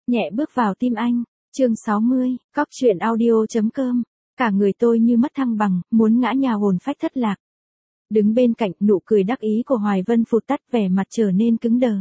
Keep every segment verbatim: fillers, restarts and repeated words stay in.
nhẹ bước vào tim anh. Chương sáu mươi, cóc truyện audio chấm com. Cả người tôi như mất thăng bằng, muốn ngã nhào hồn phách thất lạc. Đứng bên cạnh, nụ cười đắc ý của Hoài Vân phụt tắt, vẻ mặt trở nên cứng đờ.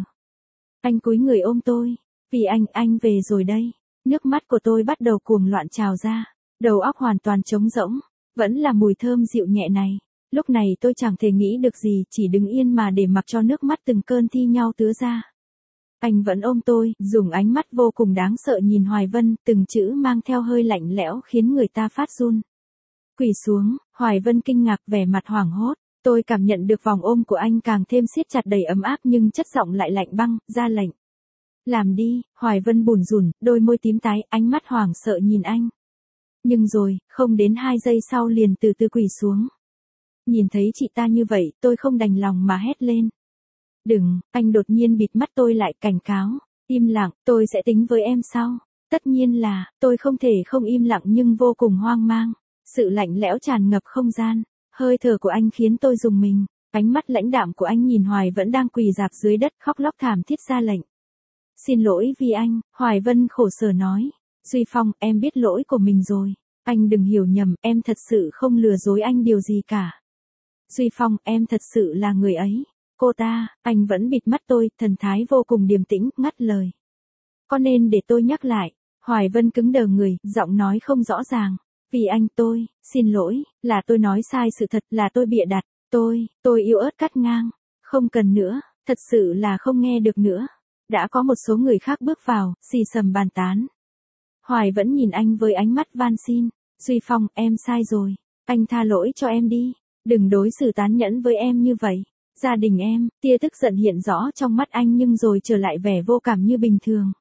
Anh cúi người ôm tôi. Vì anh, anh về rồi đây. Nước mắt của tôi bắt đầu cuồng loạn trào ra. Đầu óc hoàn toàn trống rỗng. Vẫn là mùi thơm dịu nhẹ này. Lúc này tôi chẳng thể nghĩ được gì, chỉ đứng yên mà để mặc cho nước mắt từng cơn thi nhau tứa ra. Anh vẫn ôm tôi, dùng ánh mắt vô cùng đáng sợ nhìn Hoài Vân, từng chữ mang theo hơi lạnh lẽo khiến người ta phát run. Quỳ xuống, Hoài Vân kinh ngạc, vẻ mặt hoảng hốt. Tôi cảm nhận được vòng ôm của anh càng thêm siết chặt đầy ấm áp nhưng chất giọng lại lạnh băng, ra lệnh. Làm đi, Hoài Vân bủn rủn, đôi môi tím tái, ánh mắt hoảng sợ nhìn anh. Nhưng rồi, không đến hai giây sau liền từ từ quỳ xuống. Nhìn thấy chị ta như vậy, tôi không đành lòng mà hét lên. Đừng, anh đột nhiên bịt mắt tôi lại, cảnh cáo. Im lặng, tôi sẽ tính với em sau. Tất nhiên là, tôi không thể không im lặng nhưng vô cùng hoang mang. Sự lạnh lẽo tràn ngập không gian. Hơi thở của anh khiến tôi rùng mình. Ánh mắt lãnh đạm của anh nhìn Hoài vẫn đang quỳ rạp dưới đất khóc lóc thảm thiết ra lệnh. Xin lỗi vì anh, Hoài Vân khổ sở nói. Duy Phong, em biết lỗi của mình rồi. Anh đừng hiểu nhầm, em thật sự không lừa dối anh điều gì cả. Duy Phong, em thật sự là người ấy. Cô ta, anh vẫn bịt mắt tôi, thần thái vô cùng điềm tĩnh, ngắt lời. Có nên để tôi nhắc lại? Hoài Vân cứng đờ người, giọng nói không rõ ràng. Vì anh tôi, xin lỗi, là tôi nói sai sự thật, là tôi bịa đặt. Tôi, tôi yếu ớt cắt ngang. Không cần nữa, thật sự là không nghe được nữa. Đã có một số người khác bước vào, xì xầm bàn tán. Hoài vẫn nhìn anh với ánh mắt van xin. Duy Phong, em sai rồi. Anh tha lỗi cho em đi. Đừng đối xử tàn nhẫn với em như vậy. Gia đình em, tia tức giận hiện rõ trong mắt anh nhưng rồi trở lại vẻ vô cảm như bình thường.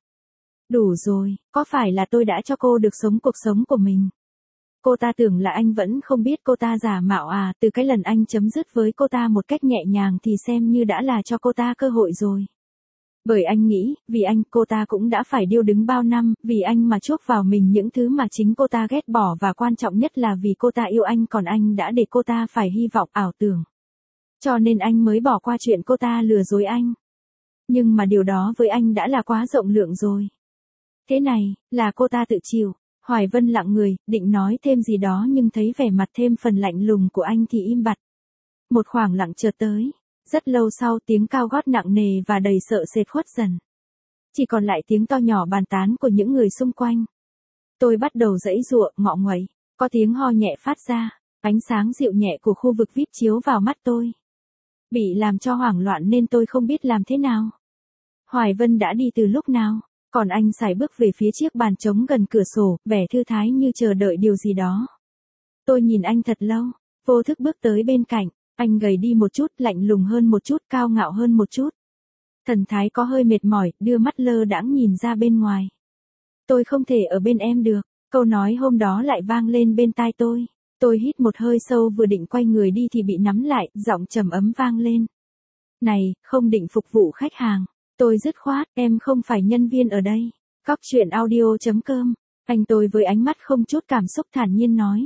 Đủ rồi, có phải là tôi đã cho cô được sống cuộc sống của mình? Cô ta tưởng là anh vẫn không biết cô ta giả mạo à, từ cái lần anh chấm dứt với cô ta một cách nhẹ nhàng thì xem như đã là cho cô ta cơ hội rồi. Bởi anh nghĩ, vì anh cô ta cũng đã phải điêu đứng bao năm, vì anh mà chuốc vào mình những thứ mà chính cô ta ghét bỏ và quan trọng nhất là vì cô ta yêu anh còn anh đã để cô ta phải hy vọng ảo tưởng. Cho nên anh mới bỏ qua chuyện cô ta lừa dối anh. Nhưng mà điều đó với anh đã là quá rộng lượng rồi. Thế này, là cô ta tự chịu. Hoài Vân lặng người, định nói thêm gì đó nhưng thấy vẻ mặt thêm phần lạnh lùng của anh thì im bặt. Một khoảng lặng chợt tới. Rất lâu sau tiếng cao gót nặng nề và đầy sợ sệt khuất dần. Chỉ còn lại tiếng to nhỏ bàn tán của những người xung quanh. Tôi bắt đầu giãy giụa, ngọ nguậy. Có tiếng ho nhẹ phát ra. Ánh sáng dịu nhẹ của khu vực vi ai pi chiếu vào mắt tôi. Bị làm cho hoảng loạn nên tôi không biết làm thế nào. Hoài Vân đã đi từ lúc nào, còn anh sải bước về phía chiếc bàn trống gần cửa sổ, vẻ thư thái như chờ đợi điều gì đó. Tôi nhìn anh thật lâu, vô thức bước tới bên cạnh, anh gầy đi một chút, lạnh lùng hơn một chút, cao ngạo hơn một chút. Thần thái có hơi mệt mỏi, đưa mắt lơ đãng nhìn ra bên ngoài. Tôi không thể ở bên em được, câu nói hôm đó lại vang lên bên tai tôi. Tôi hít một hơi sâu vừa định quay người đi thì bị nắm lại, giọng trầm ấm vang lên. Này, không định phục vụ khách hàng. Tôi dứt khoát, em không phải nhân viên ở đây. Cóc truyện audio chấm com. Anh tôi với ánh mắt không chút cảm xúc thản nhiên nói.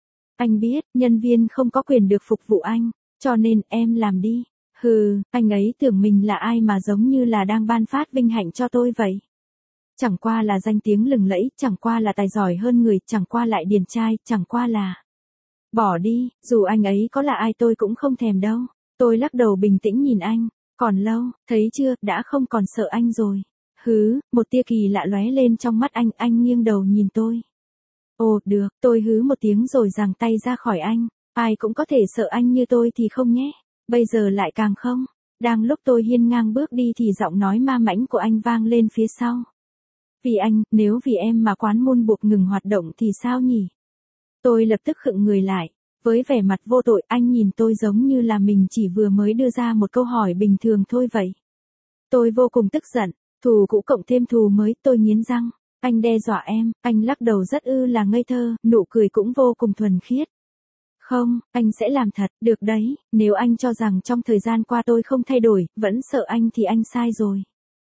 Anh biết, nhân viên không có quyền được phục vụ anh, cho nên em làm đi. Hừ, anh ấy tưởng mình là ai mà giống như là đang ban phát vinh hạnh cho tôi vậy. Chẳng qua là danh tiếng lừng lẫy, chẳng qua là tài giỏi hơn người, chẳng qua lại điển trai, chẳng qua là... Bỏ đi, dù anh ấy có là ai tôi cũng không thèm đâu. Tôi lắc đầu bình tĩnh nhìn anh. Còn lâu, thấy chưa, đã không còn sợ anh rồi. Hứ, một tia kỳ lạ lóe lên trong mắt anh, anh nghiêng đầu nhìn tôi. Ồ, được, tôi hứ một tiếng rồi giằng tay ra khỏi anh. Ai cũng có thể sợ anh như tôi thì không nhé. Bây giờ lại càng không. Đang lúc tôi hiên ngang bước đi thì giọng nói ma mãnh của anh vang lên phía sau. Vì anh, nếu vì em mà quán môn buộc ngừng hoạt động thì sao nhỉ? Tôi lập tức khựng người lại. Với vẻ mặt vô tội anh nhìn tôi giống như là mình chỉ vừa mới đưa ra một câu hỏi bình thường thôi vậy. Tôi vô cùng tức giận, thù cũ cộng thêm thù mới, tôi nghiến răng. Anh đe dọa em, anh lắc đầu rất ư là ngây thơ, nụ cười cũng vô cùng thuần khiết. Không, anh sẽ làm thật, được đấy, nếu anh cho rằng trong thời gian qua tôi không thay đổi, vẫn sợ anh thì anh sai rồi.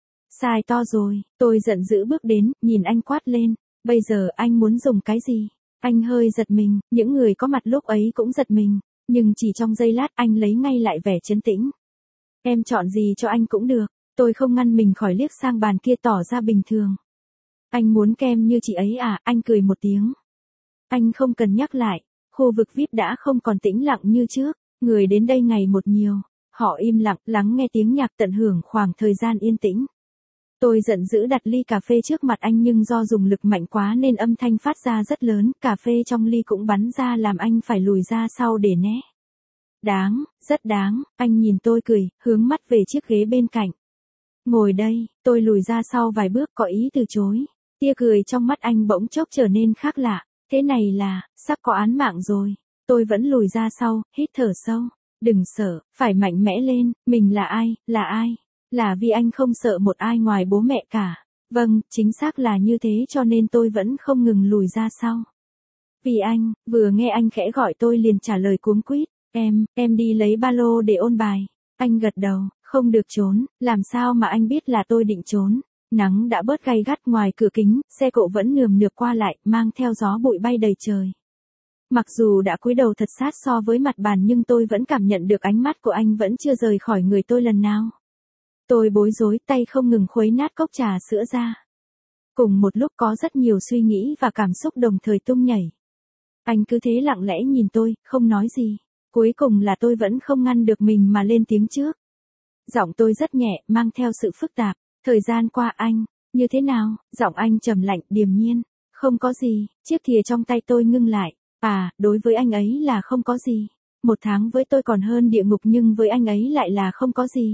Sai to rồi, tôi giận dữ bước đến, nhìn anh quát lên, bây giờ anh muốn dùng cái gì? Anh hơi giật mình, những người có mặt lúc ấy cũng giật mình, nhưng chỉ trong giây lát anh lấy ngay lại vẻ trấn tĩnh. Em chọn gì cho anh cũng được, tôi không ngăn mình khỏi liếc sang bàn kia tỏ ra bình thường. Anh muốn kem như chị ấy à, anh cười một tiếng. Anh không cần nhắc lại, khu vực vi ai pi đã không còn tĩnh lặng như trước, người đến đây ngày một nhiều. Họ im lặng, lắng nghe tiếng nhạc tận hưởng khoảng thời gian yên tĩnh. Tôi giận dữ đặt ly cà phê trước mặt anh nhưng do dùng lực mạnh quá nên âm thanh phát ra rất lớn, cà phê trong ly cũng bắn ra làm anh phải lùi ra sau để né. Đáng, rất đáng, anh nhìn tôi cười, hướng mắt về chiếc ghế bên cạnh. Ngồi đây, tôi lùi ra sau vài bước có ý từ chối. Tia cười trong mắt anh bỗng chốc trở nên khác lạ, thế này là, sắp có án mạng rồi. Tôi vẫn lùi ra sau, hít thở sâu. Đừng sợ, phải mạnh mẽ lên, mình là ai, là ai? Là vì anh không sợ một ai ngoài bố mẹ cả. Vâng, chính xác là như thế cho nên tôi vẫn không ngừng lùi ra sau. Vì anh, vừa nghe anh khẽ gọi tôi liền trả lời cuống quýt. Em, em đi lấy ba lô để ôn bài. Anh gật đầu, không được trốn, làm sao mà anh biết là tôi định trốn. Nắng đã bớt gay gắt ngoài cửa kính, xe cộ vẫn nườm nượp qua lại, mang theo gió bụi bay đầy trời. Mặc dù đã cúi đầu thật sát so với mặt bàn nhưng tôi vẫn cảm nhận được ánh mắt của anh vẫn chưa rời khỏi người tôi lần nào. Tôi bối rối, tay không ngừng khuấy nát cốc trà sữa ra. Cùng một lúc có rất nhiều suy nghĩ và cảm xúc đồng thời tung nhảy. Anh cứ thế lặng lẽ nhìn tôi, không nói gì. Cuối cùng là tôi vẫn không ngăn được mình mà lên tiếng trước. Giọng tôi rất nhẹ, mang theo sự phức tạp. Thời gian qua anh, như thế nào? Giọng anh trầm lạnh, điềm nhiên. Không có gì, chiếc thìa trong tay tôi ngưng lại. À, đối với anh ấy là không có gì. Một tháng với tôi còn hơn địa ngục nhưng với anh ấy lại là không có gì.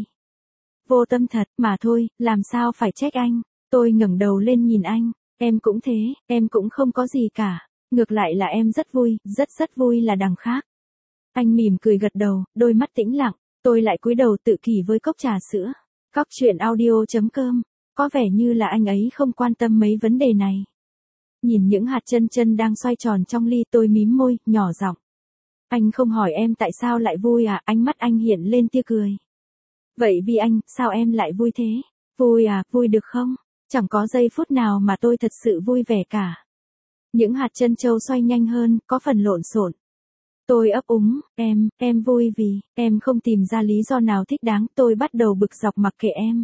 Vô tâm thật, mà thôi, làm sao phải trách anh. Tôi ngẩng đầu lên nhìn anh. Em cũng thế, em cũng không có gì cả. Ngược lại là em rất vui, rất rất vui là đằng khác. Anh mỉm cười gật đầu, đôi mắt tĩnh lặng. Tôi lại cúi đầu tự kỷ với cốc trà sữa. Cóc truyện audio chấm com. Có vẻ như là anh ấy không quan tâm mấy vấn đề này. Nhìn những hạt chân chân đang xoay tròn trong ly tôi mím môi, nhỏ giọng. Anh không hỏi em tại sao lại vui à, ánh mắt anh hiện lên tia cười. Vậy vì anh, sao em lại vui thế? Vui à, vui được không? Chẳng có giây phút nào mà tôi thật sự vui vẻ cả. Những hạt chân châu xoay nhanh hơn, có phần lộn xộn. Tôi ấp úng, em, em vui vì, em không tìm ra lý do nào thích đáng, tôi bắt đầu bực dọc mặc kệ em.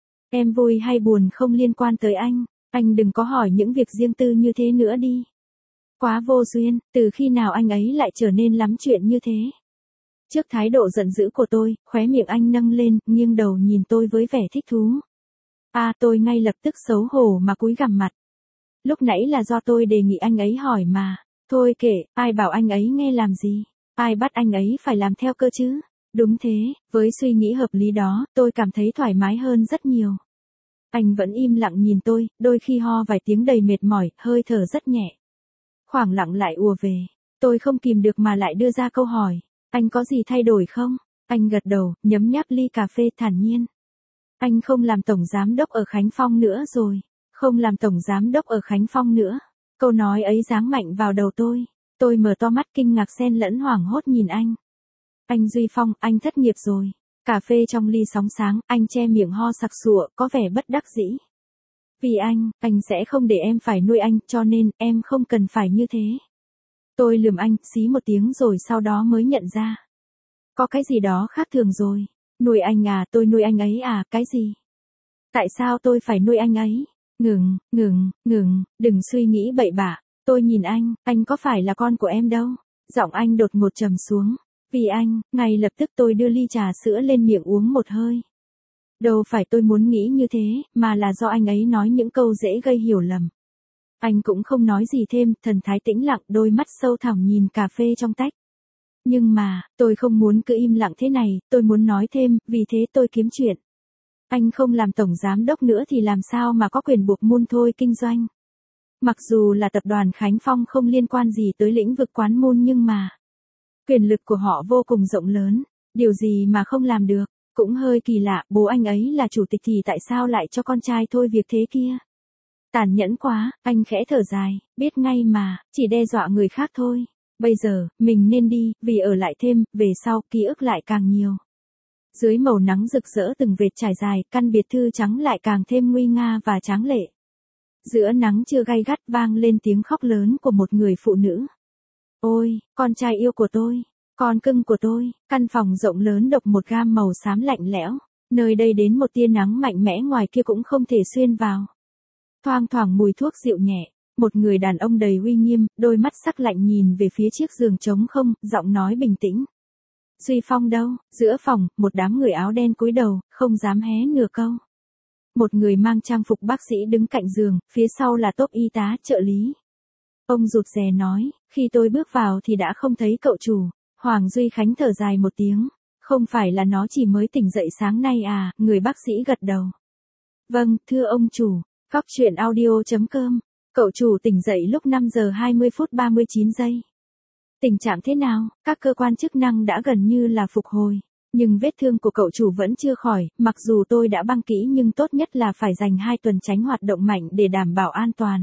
Em vui hay buồn không liên quan tới anh, anh đừng có hỏi những việc riêng tư như thế nữa đi. Quá vô duyên, từ khi nào anh ấy lại trở nên lắm chuyện như thế? Trước thái độ giận dữ của tôi, khóe miệng anh nâng lên, nghiêng đầu nhìn tôi với vẻ thích thú. À, tôi ngay lập tức xấu hổ mà cúi gằm mặt. Lúc nãy là do tôi đề nghị anh ấy hỏi mà. Thôi kệ, ai bảo anh ấy nghe làm gì? Ai bắt anh ấy phải làm theo cơ chứ? Đúng thế, với suy nghĩ hợp lý đó, tôi cảm thấy thoải mái hơn rất nhiều. Anh vẫn im lặng nhìn tôi, đôi khi ho vài tiếng đầy mệt mỏi, hơi thở rất nhẹ. Khoảng lặng lại ùa về. Tôi không kìm được mà lại đưa ra câu hỏi. Anh có gì thay đổi không? Anh gật đầu, nhấm nháp ly cà phê thản nhiên. Anh không làm tổng giám đốc ở Khánh Phong nữa rồi. Không làm tổng giám đốc ở Khánh Phong nữa. Câu nói ấy giáng mạnh vào đầu tôi. Tôi mở to mắt kinh ngạc xen lẫn hoảng hốt nhìn anh. Anh Duy Phong, anh thất nghiệp rồi. Cà phê trong ly sóng sáng, anh che miệng ho sặc sụa, có vẻ bất đắc dĩ. Vì anh, anh sẽ không để em phải nuôi anh, cho nên, em không cần phải như thế. Tôi lườm anh, xí một tiếng rồi sau đó mới nhận ra. Có cái gì đó khác thường rồi. Nuôi anh à, tôi nuôi anh ấy à, cái gì? Tại sao tôi phải nuôi anh ấy? Ngừng, ngừng, ngừng, đừng suy nghĩ bậy bạ. Tôi nhìn anh, anh có phải là con của em đâu? Giọng anh đột ngột trầm xuống. Vì anh, ngay lập tức tôi đưa ly trà sữa lên miệng uống một hơi. Đâu phải tôi muốn nghĩ như thế, mà là do anh ấy nói những câu dễ gây hiểu lầm. Anh cũng không nói gì thêm, thần thái tĩnh lặng, đôi mắt sâu thẳm nhìn cà phê trong tách. Nhưng mà, tôi không muốn cứ im lặng thế này, tôi muốn nói thêm, vì thế tôi kiếm chuyện. Anh không làm tổng giám đốc nữa thì làm sao mà có quyền buộc môn thôi kinh doanh. Mặc dù là tập đoàn Khánh Phong không liên quan gì tới lĩnh vực quán môn nhưng mà quyền lực của họ vô cùng rộng lớn, điều gì mà không làm được, cũng hơi kỳ lạ, bố anh ấy là chủ tịch thì tại sao lại cho con trai thôi việc thế kia. Tàn nhẫn quá, anh khẽ thở dài, biết ngay mà, chỉ đe dọa người khác thôi. Bây giờ, mình nên đi, vì ở lại thêm, về sau, ký ức lại càng nhiều. Dưới màu nắng rực rỡ từng vệt trải dài, căn biệt thự trắng lại càng thêm nguy nga và tráng lệ. Giữa nắng chưa gay gắt vang lên tiếng khóc lớn của một người phụ nữ. Ôi, con trai yêu của tôi, con cưng của tôi, căn phòng rộng lớn độc một gam màu xám lạnh lẽo, nơi đây đến một tia nắng mạnh mẽ ngoài kia cũng không thể xuyên vào. thoang thoảng mùi thuốc dịu nhẹ. Một người đàn ông đầy uy nghiêm, đôi mắt sắc lạnh nhìn về phía chiếc giường trống không, giọng nói bình tĩnh. Duy Phong đâu? Giữa phòng, một đám người áo đen cúi đầu, không dám hé nửa câu. Một người mang trang phục bác sĩ đứng cạnh giường, phía sau là tốp y tá, trợ lý. Ông rụt rè nói, khi tôi bước vào thì đã không thấy cậu chủ. Hoàng Duy Khánh thở dài một tiếng. Không phải là nó chỉ mới tỉnh dậy sáng nay à, người bác sĩ gật đầu. Vâng, thưa ông chủ. Cóc truyện audio chấm com. Cậu chủ tỉnh dậy lúc năm giờ hai mươi phút ba mươi chín giây. Tình trạng thế nào? Các cơ quan chức năng đã gần như là phục hồi. Nhưng vết thương của cậu chủ vẫn chưa khỏi, mặc dù tôi đã băng kỹ nhưng tốt nhất là phải dành hai tuần tránh hoạt động mạnh để đảm bảo an toàn.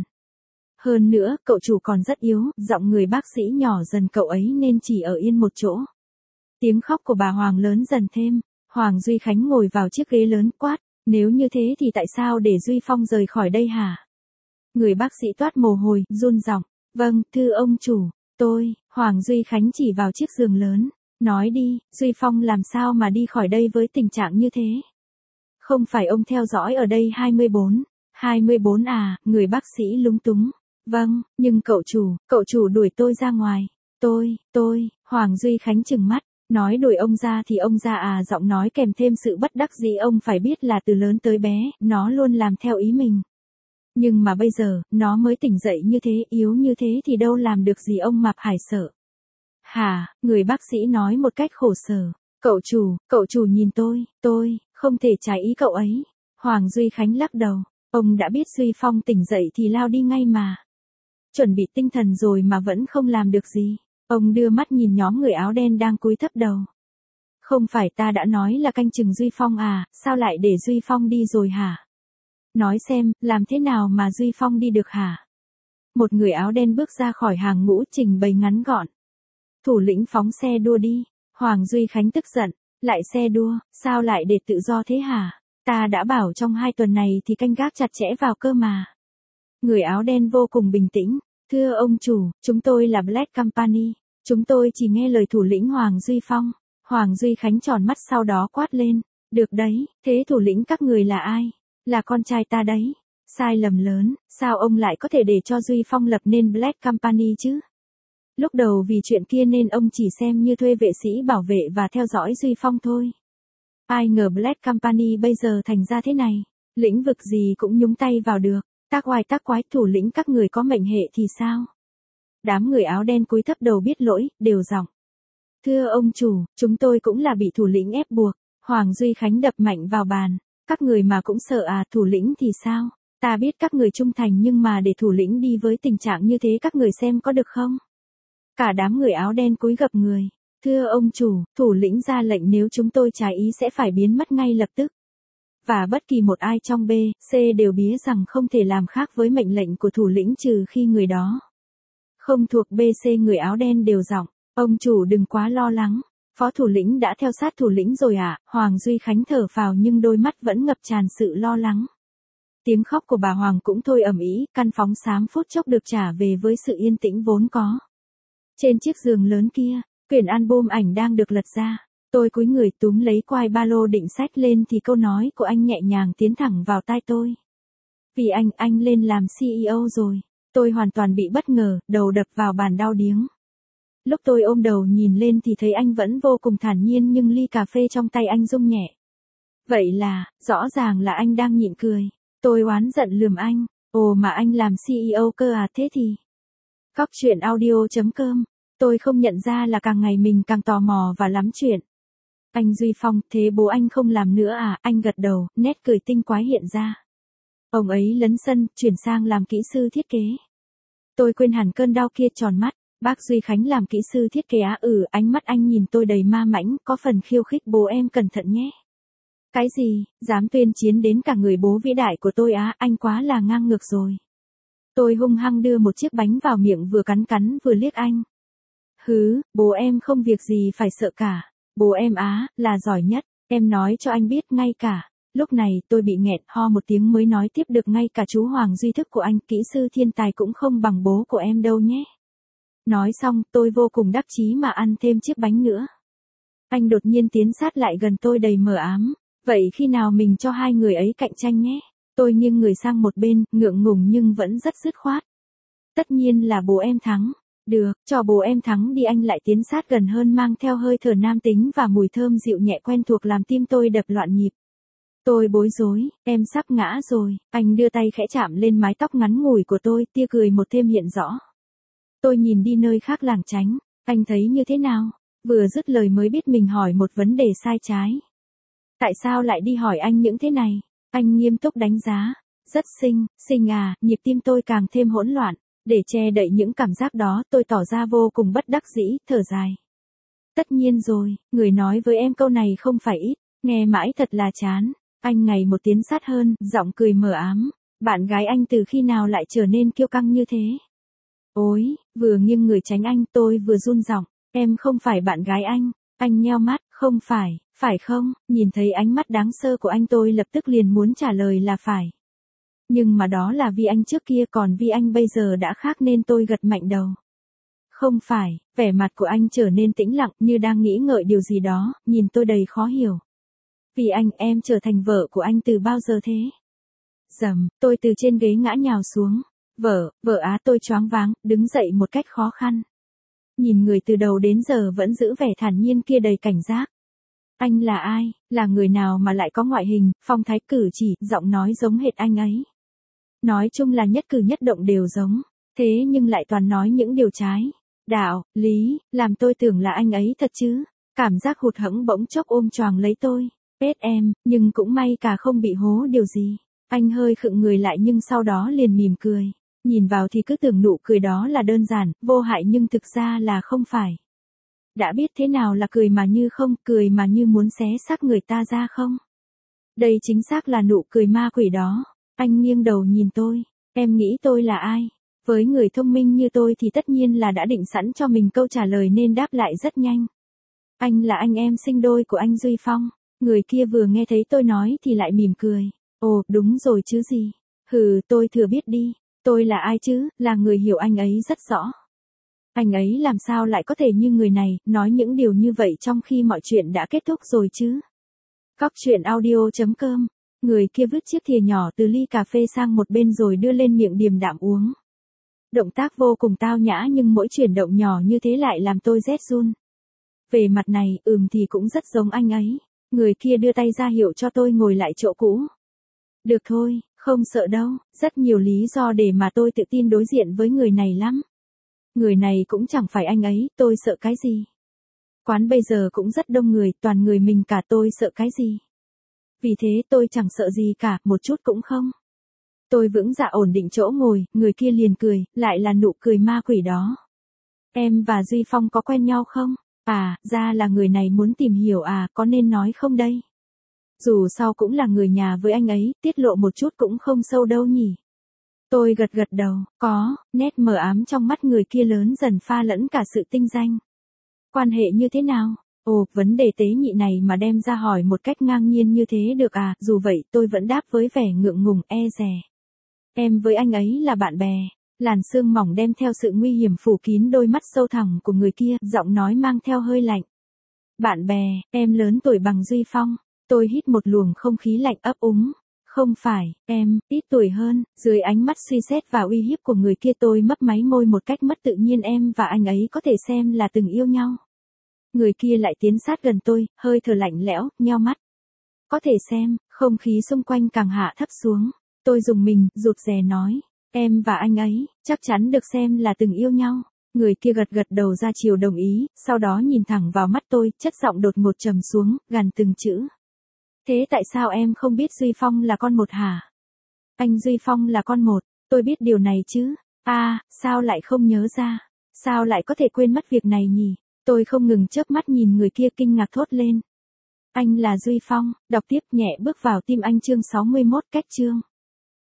Hơn nữa, cậu chủ còn rất yếu, giọng người bác sĩ nhỏ dần cậu ấy nên chỉ ở yên một chỗ. Tiếng khóc của bà Hoàng lớn dần thêm, Hoàng Duy Khánh ngồi vào chiếc ghế lớn quát, nếu như thế thì tại sao để Duy Phong rời khỏi đây hả? Người bác sĩ toát mồ hôi, run giọng, vâng, thưa ông chủ, tôi, Hoàng Duy Khánh chỉ vào chiếc giường lớn, nói đi, Duy Phong làm sao mà đi khỏi đây với tình trạng như thế? Không phải ông theo dõi ở đây hai mươi bốn, hai mươi bốn à, người bác sĩ lúng túng, vâng, nhưng cậu chủ, cậu chủ đuổi tôi ra ngoài, tôi, tôi, Hoàng Duy Khánh trừng mắt. Nói đuổi ông ra thì ông ra à, giọng nói kèm thêm sự bất đắc dĩ. Ông phải biết là từ lớn tới bé, nó luôn làm theo ý mình. Nhưng mà bây giờ, nó mới tỉnh dậy như thế, yếu như thế thì đâu làm được gì ông Mạc Hải sợ. Hả, người bác sĩ nói một cách khổ sở. Cậu chủ, cậu chủ nhìn tôi, tôi, không thể trái ý cậu ấy. Hoàng Duy Khánh lắc đầu, ông đã biết Duy Phong tỉnh dậy thì lao đi ngay mà. Chuẩn bị tinh thần rồi mà vẫn không làm được gì. Ông đưa mắt nhìn nhóm người áo đen đang cúi thấp đầu. Không phải ta đã nói là canh chừng Duy Phong à, sao lại để Duy Phong đi rồi hả? Nói xem, làm thế nào mà Duy Phong đi được hả? Một người áo đen bước ra khỏi hàng ngũ trình bày ngắn gọn. Thủ lĩnh phóng xe đua đi. Hoàng Duy Khánh tức giận, lại xe đua, sao lại để tự do thế hả? Ta đã bảo trong hai tuần này thì canh gác chặt chẽ vào cơ mà. Người áo đen vô cùng bình tĩnh. Thưa ông chủ, chúng tôi là Black Company, chúng tôi chỉ nghe lời thủ lĩnh Hoàng Duy Phong. Hoàng Duy Khánh tròn mắt sau đó quát lên, được đấy, thế thủ lĩnh các người là ai? Là con trai ta đấy. Sai lầm lớn, sao ông lại có thể để cho Duy Phong lập nên Black Company chứ? Lúc đầu vì chuyện kia nên ông chỉ xem như thuê vệ sĩ bảo vệ và theo dõi Duy Phong thôi. Ai ngờ Black Company bây giờ thành ra thế này, lĩnh vực gì cũng nhúng tay vào được. Tác oai tác quái, thủ lĩnh các người có mệnh hệ thì sao? Đám người áo đen cúi thấp đầu biết lỗi, đều giọng. Thưa ông chủ, chúng tôi cũng là bị thủ lĩnh ép buộc. Hoàng Duy Khánh đập mạnh vào bàn. Các người mà cũng sợ à, thủ lĩnh thì sao? Ta biết các người trung thành nhưng mà để thủ lĩnh đi với tình trạng như thế các người xem có được không? Cả đám người áo đen cúi gập người. Thưa ông chủ, thủ lĩnh ra lệnh nếu chúng tôi trái ý sẽ phải biến mất ngay lập tức. Và bất kỳ một ai trong B, C đều biết rằng không thể làm khác với mệnh lệnh của thủ lĩnh trừ khi người đó không thuộc B C. Người áo đen đều giọng, ông chủ đừng quá lo lắng, phó thủ lĩnh đã theo sát thủ lĩnh rồi ạ. À? Hoàng Duy Khánh thở phào nhưng đôi mắt vẫn ngập tràn sự lo lắng. Tiếng khóc của bà Hoàng cũng thôi ầm ĩ, căn phòng xám phút chốc được trả về với sự yên tĩnh vốn có. Trên chiếc giường lớn kia, quyển album ảnh đang được lật ra. Tôi cúi người túm lấy quai ba lô định xách lên thì câu nói của anh nhẹ nhàng tiến thẳng vào tai tôi. Vì anh, anh lên làm xê e ô rồi. Tôi hoàn toàn bị bất ngờ, đầu đập vào bàn đau điếng. Lúc tôi ôm đầu nhìn lên thì thấy anh vẫn vô cùng thản nhiên nhưng ly cà phê trong tay anh rung nhẹ. Vậy là, rõ ràng là anh đang nhịn cười. Tôi oán giận lườm anh. Ồ mà anh làm xê e ô cơ à, thế thì. Cóc truyện audio chấm com. Tôi không nhận ra là càng ngày mình càng tò mò và lắm chuyện. Anh Duy Phong, thế bố anh không làm nữa à? Anh gật đầu, nét cười tinh quái hiện ra. Ông ấy lấn sân, chuyển sang làm kỹ sư thiết kế. Tôi quên hẳn cơn đau kia, tròn mắt. Bác Duy Khánh làm kỹ sư thiết kế á? Ừ, ánh mắt anh nhìn tôi đầy ma mãnh, có phần khiêu khích. Bố em cẩn thận nhé. Cái gì, dám tuyên chiến đến cả người bố vĩ đại của tôi á? Anh quá là ngang ngược rồi. Tôi hung hăng đưa một chiếc bánh vào miệng, vừa cắn cắn vừa liếc anh. Hứ, bố em không việc gì phải sợ cả. Bố em á, là giỏi nhất, em nói cho anh biết ngay cả. Lúc này tôi bị nghẹn ho một tiếng mới nói tiếp được, ngay cả chú Hoàng Duy Thức của anh, kỹ sư thiên tài cũng không bằng bố của em đâu nhé. Nói xong, tôi vô cùng đắc chí mà ăn thêm chiếc bánh nữa. Anh đột nhiên tiến sát lại gần tôi đầy mờ ám. Vậy khi nào mình cho hai người ấy cạnh tranh nhé. Tôi nghiêng người sang một bên, ngượng ngùng nhưng vẫn rất dứt khoát. Tất nhiên là bố em thắng. Được, cho bố em thắng đi. Anh lại tiến sát gần hơn, mang theo hơi thở nam tính và mùi thơm dịu nhẹ quen thuộc làm tim tôi đập loạn nhịp. Tôi bối rối, em sắp ngã rồi. Anh đưa tay khẽ chạm lên mái tóc ngắn ngủi của tôi, tia cười một thêm hiện rõ. Tôi nhìn đi nơi khác lảng tránh. Anh thấy như thế nào? Vừa dứt lời mới biết mình hỏi một vấn đề sai trái. Tại sao lại đi hỏi anh những thế này? Anh nghiêm túc đánh giá. Rất xinh, xinh à. Nhịp tim tôi càng thêm hỗn loạn. Để che đậy những cảm giác đó, tôi tỏ ra vô cùng bất đắc dĩ, thở dài. Tất nhiên rồi, người nói với em câu này không phải ít, nghe mãi thật là chán. Anh ngày một tiến sát hơn, giọng cười mờ ám. Bạn gái anh từ khi nào lại trở nên kiêu căng như thế? Ôi, vừa nghiêng người tránh anh, tôi vừa run giọng. Em không phải bạn gái anh. Anh nheo mắt, không phải, phải không? Nhìn thấy ánh mắt đáng sơ của anh, tôi lập tức liền muốn trả lời là phải. Nhưng mà đó là vì anh trước kia, còn vì anh bây giờ đã khác nên tôi gật mạnh đầu. Không phải. Vẻ mặt của anh trở nên tĩnh lặng, như đang nghĩ ngợi điều gì đó, nhìn tôi đầy khó hiểu. Vì anh, em trở thành vợ của anh từ bao giờ thế? Dầm, tôi từ trên ghế ngã nhào xuống. Vợ, vợ á. Tôi choáng váng, đứng dậy một cách khó khăn. Nhìn người từ đầu đến giờ vẫn giữ vẻ thản nhiên kia đầy cảnh giác. Anh là ai? Là người nào mà lại có ngoại hình, phong thái cử chỉ, giọng nói giống hệt anh ấy? Nói chung là nhất cử nhất động đều giống. Thế nhưng lại toàn nói những điều trái. Đạo, lý, làm tôi tưởng là anh ấy thật chứ. Cảm giác hụt hẫng bỗng chốc ôm choàng lấy tôi. Pết em, nhưng cũng may cả không bị hố điều gì. Anh hơi khựng người lại nhưng sau đó liền mỉm cười. Nhìn vào thì cứ tưởng nụ cười đó là đơn giản, vô hại nhưng thực ra là không phải. Đã biết thế nào là cười mà như không, cười mà như muốn xé xác người ta ra không? Đây chính xác là nụ cười ma quỷ đó. Anh nghiêng đầu nhìn tôi. Em nghĩ tôi là ai? Với người thông minh như tôi thì tất nhiên là đã định sẵn cho mình câu trả lời nên đáp lại rất nhanh. Anh là anh em sinh đôi của anh Duy Phong. Người kia vừa nghe thấy tôi nói thì lại mỉm cười. Ồ, đúng rồi chứ gì. Hừ, tôi thừa biết đi. Tôi là ai chứ, là người hiểu anh ấy rất rõ. Anh ấy làm sao lại có thể như người này, nói những điều như vậy trong khi mọi chuyện đã kết thúc rồi chứ? Cóc truyện audio chấm com. Người kia vứt chiếc thìa nhỏ từ ly cà phê sang một bên rồi đưa lên miệng điềm đạm uống. Động tác vô cùng tao nhã nhưng mỗi chuyển động nhỏ như thế lại làm tôi rét run. Về mặt này, ừm thì cũng rất giống anh ấy. Người kia đưa tay ra hiệu cho tôi ngồi lại chỗ cũ. Được thôi, không sợ đâu, rất nhiều lý do để mà tôi tự tin đối diện với người này lắm. Người này cũng chẳng phải anh ấy, tôi sợ cái gì? Quán bây giờ cũng rất đông người, toàn người mình cả, tôi sợ cái gì? Vì thế tôi chẳng sợ gì cả, một chút cũng không. Tôi vững dạ ổn định chỗ ngồi, người kia liền cười, lại là nụ cười ma quỷ đó. Em và Duy Phong có quen nhau không? À, ra là người này muốn tìm hiểu à, có nên nói không đây? Dù sao cũng là người nhà với anh ấy, tiết lộ một chút cũng không sâu đâu nhỉ. Tôi gật gật đầu, có, nét mờ ám trong mắt người kia lớn dần pha lẫn cả sự tinh danh. Quan hệ như thế nào? Ồ, vấn đề tế nhị này mà đem ra hỏi một cách ngang nhiên như thế được à, dù vậy tôi vẫn đáp với vẻ ngượng ngùng e dè. Em với anh ấy là bạn bè. Làn sương mỏng đem theo sự nguy hiểm phủ kín đôi mắt sâu thẳm của người kia, giọng nói mang theo hơi lạnh. Bạn bè, em lớn tuổi bằng Duy Phong. Tôi hít một luồng không khí lạnh ấp úng. Không phải, em, ít tuổi hơn. Dưới ánh mắt suy xét và uy hiếp của người kia tôi mấp máy môi một cách mất tự nhiên. Em và anh ấy có thể xem là từng yêu nhau. Người kia lại tiến sát gần tôi, hơi thở lạnh lẽo, nheo mắt. Có thể xem, không khí xung quanh càng hạ thấp xuống. Tôi rùng mình, rụt rè nói. Em và anh ấy, chắc chắn được xem là từng yêu nhau. Người kia gật gật đầu ra chiều đồng ý, sau đó nhìn thẳng vào mắt tôi, chất giọng đột ngột trầm xuống, gằn từng chữ. Thế tại sao em không biết Duy Phong là con một hả? Anh Duy Phong là con một, tôi biết điều này chứ. À, sao lại không nhớ ra? Sao lại có thể quên mất việc này nhỉ? Tôi không ngừng chớp mắt nhìn người kia kinh ngạc thốt lên. Anh là Duy Phong, đọc tiếp nhẹ bước vào tim anh chương sáu mươi mốt cách chương.